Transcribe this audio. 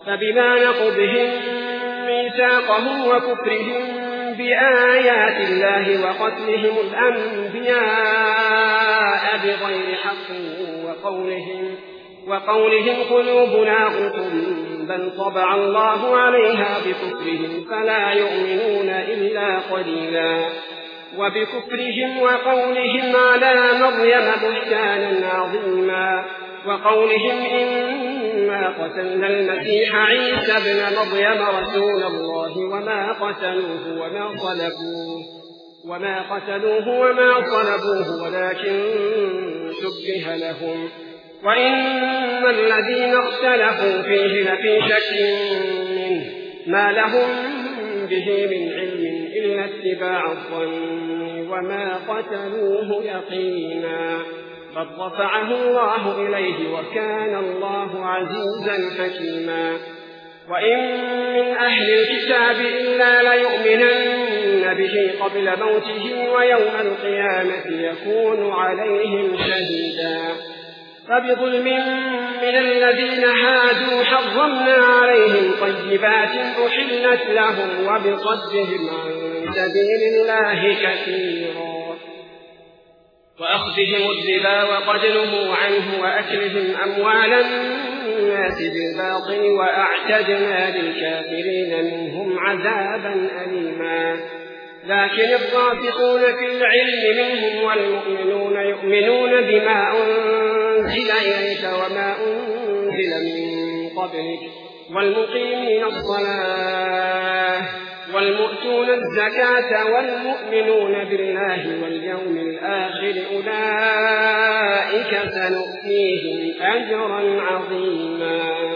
فبما نقضهم ميثاقهم وكفرهم بآيات الله وقتلهم الأنبياء بغير حق وقولهم قلوبنا غلف بل طبع الله عليها بكفرهم فلا يؤمنون إلا قليلا وبكفرهم وقولهم على مريم بهتانا عظيما وقولهم إنا قتلنا المسيح عيسى ابن مريم رسول الله وما قتلوه وما صلبوه ولكن شبه لهم وإن الذين اختلفوا فيه لفي شك منه ما لهم به من علم إلا اتباع الظن وما قتلوه يقينا بل رفعه الله إليه وكان الله عزيزا حكيما وإن من أهل الكتاب إلا ليؤمنن به قبل موته ويوم القيامة يكون عليهم شهيدا فبظلم من الذين هادوا حرمنا عليهم طيبات أحلت لهم وبصدهم عن سبيل الله كثيرا وأخذهم الربا وقد نهوا عنه وأكلهم أموال الناس بالباطل وأعتدنا للكافرين منهم عذابا أليما لكن الراسخون في العلم منهم والمؤمنون يؤمنون بما أنزل إليك وما أنزل من قبلك والمقيمين الصلاة والمؤتون الزكاة والمؤمنون بالله واليوم الآخر أولئك سنؤتيهم أجرا عظيما